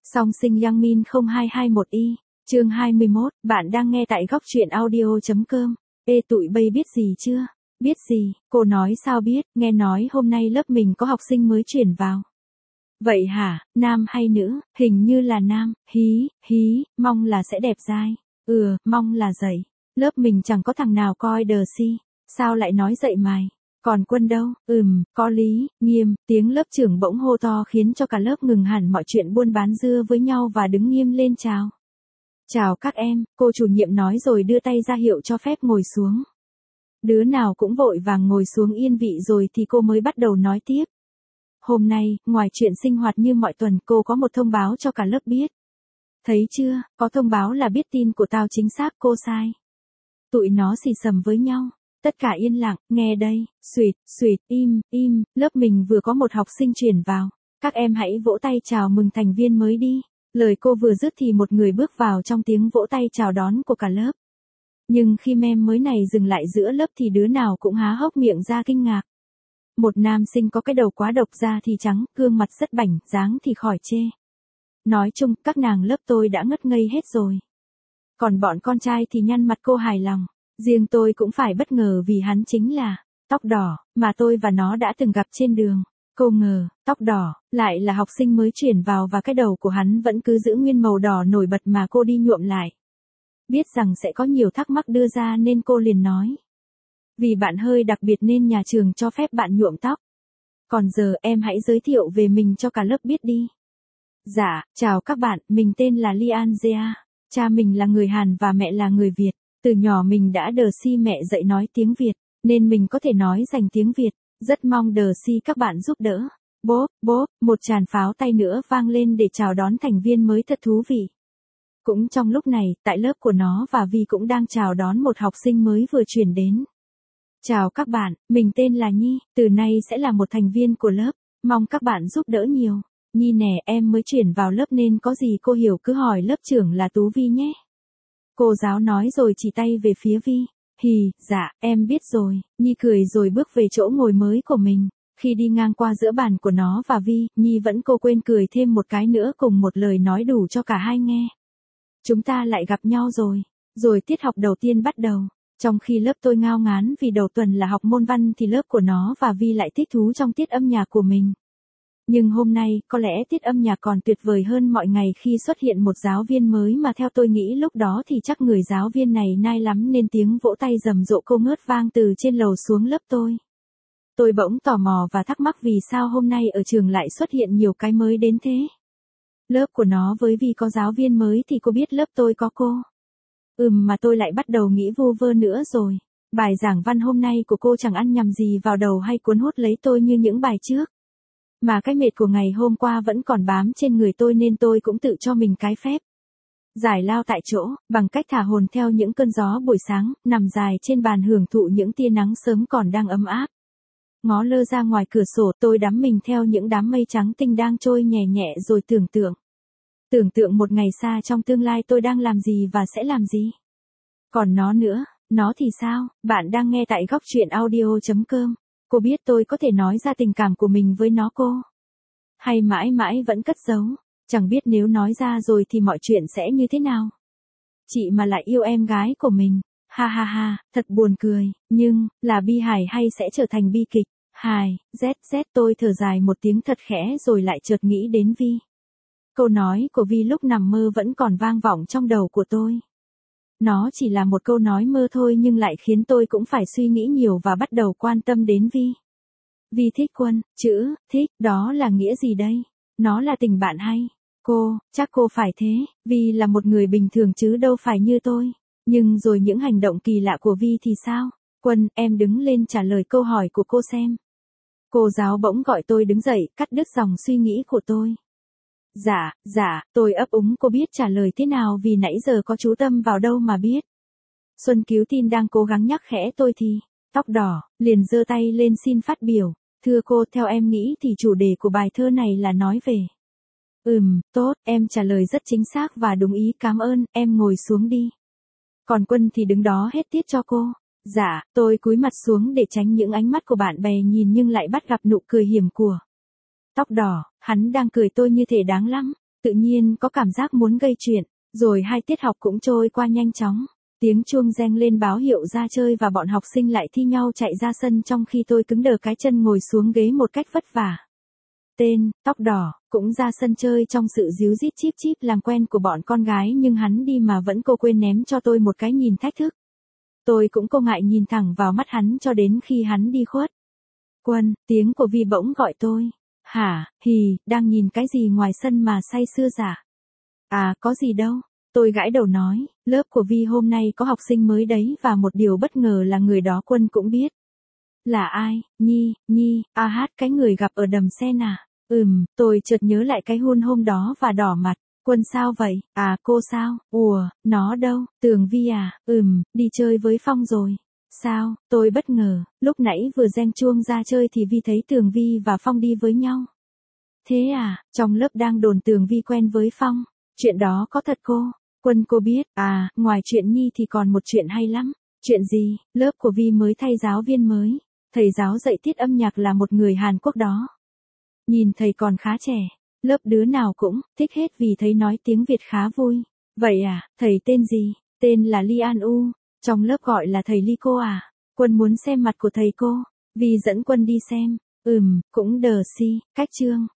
Song sinh Yang Min 0221Y, chương 21, bạn đang nghe tại góc truyện audio.com. Ê tụi bay biết gì chưa? Biết gì? Cô nói sao biết, nghe nói hôm nay lớp mình có học sinh mới chuyển vào. Vậy hả, nam hay nữ? Hình như là nam, hí, mong là sẽ đẹp dai. Mong là dậy. Lớp mình chẳng có thằng nào coi đờ si. Sao lại nói dậy mày? Còn Quân đâu? Có lý, nghiêm, tiếng lớp trưởng bỗng hô to khiến cho cả lớp ngừng hẳn mọi chuyện buôn bán dưa với nhau và đứng nghiêm lên chào. Chào các em, cô chủ nhiệm nói rồi đưa tay ra hiệu cho phép ngồi xuống. Đứa nào cũng vội vàng ngồi xuống yên vị rồi thì cô mới bắt đầu nói tiếp. Hôm nay, ngoài chuyện sinh hoạt như mọi tuần, cô có một thông báo cho cả lớp biết. Thấy chưa, có thông báo là biết tin của tao chính xác, cô sai. Tụi nó xì xầm với nhau. Tất cả yên lặng, nghe đây, suỵt, im, lớp mình vừa có một học sinh chuyển vào. Các em hãy vỗ tay chào mừng thành viên mới đi. Lời cô vừa dứt thì một người bước vào trong tiếng vỗ tay chào đón của cả lớp. Nhưng khi mem mới này dừng lại giữa lớp thì đứa nào cũng há hốc miệng ra kinh ngạc. Một nam sinh có cái đầu quá độc, da thì trắng, gương mặt rất bảnh, dáng thì khỏi chê. Nói chung, các nàng lớp tôi đã ngất ngây hết rồi. Còn bọn con trai thì nhăn mặt cô hài lòng. Riêng tôi cũng phải bất ngờ vì hắn chính là tóc đỏ mà tôi và nó đã từng gặp trên đường. Cô ngờ, tóc đỏ lại là học sinh mới chuyển vào và cái đầu của hắn vẫn cứ giữ nguyên màu đỏ nổi bật mà cô đi nhuộm lại. Biết rằng sẽ có nhiều thắc mắc đưa ra nên cô liền nói. Vì bạn hơi đặc biệt nên nhà trường cho phép bạn nhuộm tóc. Còn giờ em hãy giới thiệu về mình cho cả lớp biết đi. Dạ, chào các bạn, mình tên là Lian Jea. Cha mình là người Hàn và mẹ là người Việt. Từ nhỏ mình đã đờ si mẹ dạy nói tiếng Việt, nên mình có thể nói rành tiếng Việt. Rất mong đờ si các bạn giúp đỡ. Bốp, một tràng pháo tay nữa vang lên để chào đón thành viên mới thật thú vị. Cũng trong lúc này, tại lớp của nó và Vi cũng đang chào đón một học sinh mới vừa chuyển đến. Chào các bạn, mình tên là Nhi, từ nay sẽ là một thành viên của lớp, mong các bạn giúp đỡ nhiều. Nhi nè, em mới chuyển vào lớp nên có gì cô hiểu cứ hỏi lớp trưởng là Tú Vi nhé. Cô giáo nói rồi chỉ tay về phía Vi. Dạ, em biết rồi. Nhi cười rồi bước về chỗ ngồi mới của mình. Khi đi ngang qua giữa bàn của nó và Vi, Nhi vẫn cô quên cười thêm một cái nữa cùng một lời nói đủ cho cả hai nghe. Chúng ta lại gặp nhau rồi. Rồi tiết học đầu tiên bắt đầu. Trong khi lớp tôi ngao ngán vì đầu tuần là học môn văn thì lớp của nó và Vi lại thích thú trong tiết âm nhạc của mình. Nhưng hôm nay, có lẽ tiết âm nhạc còn tuyệt vời hơn mọi ngày khi xuất hiện một giáo viên mới mà theo tôi nghĩ lúc đó thì chắc người giáo viên này nai lắm nên tiếng vỗ tay rầm rộ cô ngớt vang từ trên lầu xuống lớp tôi. Tôi bỗng tò mò và thắc mắc vì sao hôm nay ở trường lại xuất hiện nhiều cái mới đến thế. Lớp của nó với Vi có giáo viên mới thì cô biết lớp tôi có cô. Mà tôi lại bắt đầu nghĩ vu vơ nữa rồi. Bài giảng văn hôm nay của cô chẳng ăn nhầm gì vào đầu hay cuốn hút lấy tôi như những bài trước. Mà cái mệt của ngày hôm qua vẫn còn bám trên người tôi nên tôi cũng tự cho mình cái phép. Giải lao tại chỗ, bằng cách thả hồn theo những cơn gió buổi sáng, nằm dài trên bàn hưởng thụ những tia nắng sớm còn đang ấm áp. Ngó lơ ra ngoài cửa sổ tôi đắm mình theo những đám mây trắng tinh đang trôi nhẹ nhẹ rồi tưởng tượng một ngày xa trong tương lai tôi đang làm gì và sẽ làm gì. Còn nó nữa, nó thì sao? Bạn đang nghe tại góc truyện audio.com. Cô biết tôi có thể nói ra tình cảm của mình với nó cô. Hay mãi mãi vẫn cất giấu. Chẳng biết nếu nói ra rồi thì mọi chuyện sẽ như thế nào. Chị mà lại yêu em gái của mình. Ha, thật buồn cười. Nhưng, là bi hài hay sẽ trở thành bi kịch? Hài, tôi thở dài một tiếng thật khẽ rồi lại chợt nghĩ đến Vi. Câu nói của Vi lúc nằm mơ vẫn còn vang vọng trong đầu của tôi. Nó chỉ là một câu nói mơ thôi nhưng lại khiến tôi cũng phải suy nghĩ nhiều và bắt đầu quan tâm đến Vi. Vi thích Quân, chữ, thích, đó là nghĩa gì đây? Nó là tình bạn hay? Chắc cô phải thế, Vi là một người bình thường chứ đâu phải như tôi. Nhưng rồi những hành động kỳ lạ của Vi thì sao? Quân, em đứng lên trả lời câu hỏi của cô xem. Cô giáo bỗng gọi tôi đứng dậy, cắt đứt dòng suy nghĩ của tôi. Dạ, tôi ấp úng cô biết trả lời thế nào vì nãy giờ có chú tâm vào đâu mà biết. Xuân Cứu Tin đang cố gắng nhắc khẽ tôi thì, tóc đỏ, liền giơ tay lên xin phát biểu. Thưa cô, theo em nghĩ thì chủ đề của bài thơ này là nói về. Tốt, em trả lời rất chính xác và đúng ý, cảm ơn, em ngồi xuống đi. Còn Quân thì đứng đó hết tiết cho cô. Dạ, tôi cúi mặt xuống để tránh những ánh mắt của bạn bè nhìn nhưng lại bắt gặp nụ cười hiểm của. Tóc đỏ, hắn đang cười tôi như thể đáng lắm. tự nhiên có cảm giác muốn gây chuyện, rồi 2 tiết học cũng trôi qua nhanh chóng. Tiếng chuông reng lên báo hiệu ra chơi và bọn học sinh lại thi nhau chạy ra sân trong khi tôi cứng đờ cái chân ngồi xuống ghế một cách vất vả. Tên, tóc đỏ, cũng ra sân chơi trong sự díu dít chíp chíp làm quen của bọn con gái nhưng hắn đi mà vẫn cô quên ném cho tôi một cái nhìn thách thức. Tôi cũng cô ngại nhìn thẳng vào mắt hắn cho đến khi hắn đi khuất. Quân, tiếng của Vi bỗng gọi tôi. Hả, hì, đang nhìn cái gì ngoài sân mà say sưa giả? À, có gì đâu. Tôi gãi đầu nói, lớp của Vi hôm nay có học sinh mới đấy và một điều bất ngờ là người đó Quân cũng biết. Là ai? Nhi, hát cái người gặp ở đầm sen à? Tôi chợt nhớ lại cái hôn hôm đó và đỏ mặt. Quân sao vậy? À cô sao? Ủa, nó đâu? Tường Vi à? Đi chơi với Phong rồi. Sao? Tôi bất ngờ, lúc nãy vừa reng chuông ra chơi thì Vi thấy Tường Vi và Phong đi với nhau. Thế à, trong lớp đang đồn Tường Vi quen với Phong. Chuyện đó có thật cô? Quân cô biết, à, ngoài chuyện Nhi thì còn một chuyện hay lắm. Chuyện gì? Lớp của Vi mới thay giáo viên mới. Thầy giáo dạy tiết âm nhạc là một người Hàn Quốc đó. Nhìn thầy còn khá trẻ. Lớp đứa nào cũng thích hết vì thấy nói tiếng Việt khá vui. Vậy à, thầy tên gì? Tên là Lee An U. Trong lớp gọi là thầy Lee cô à? Quân muốn xem mặt của thầy cô. Vi dẫn Quân đi xem. Cũng đờ si, cách chương.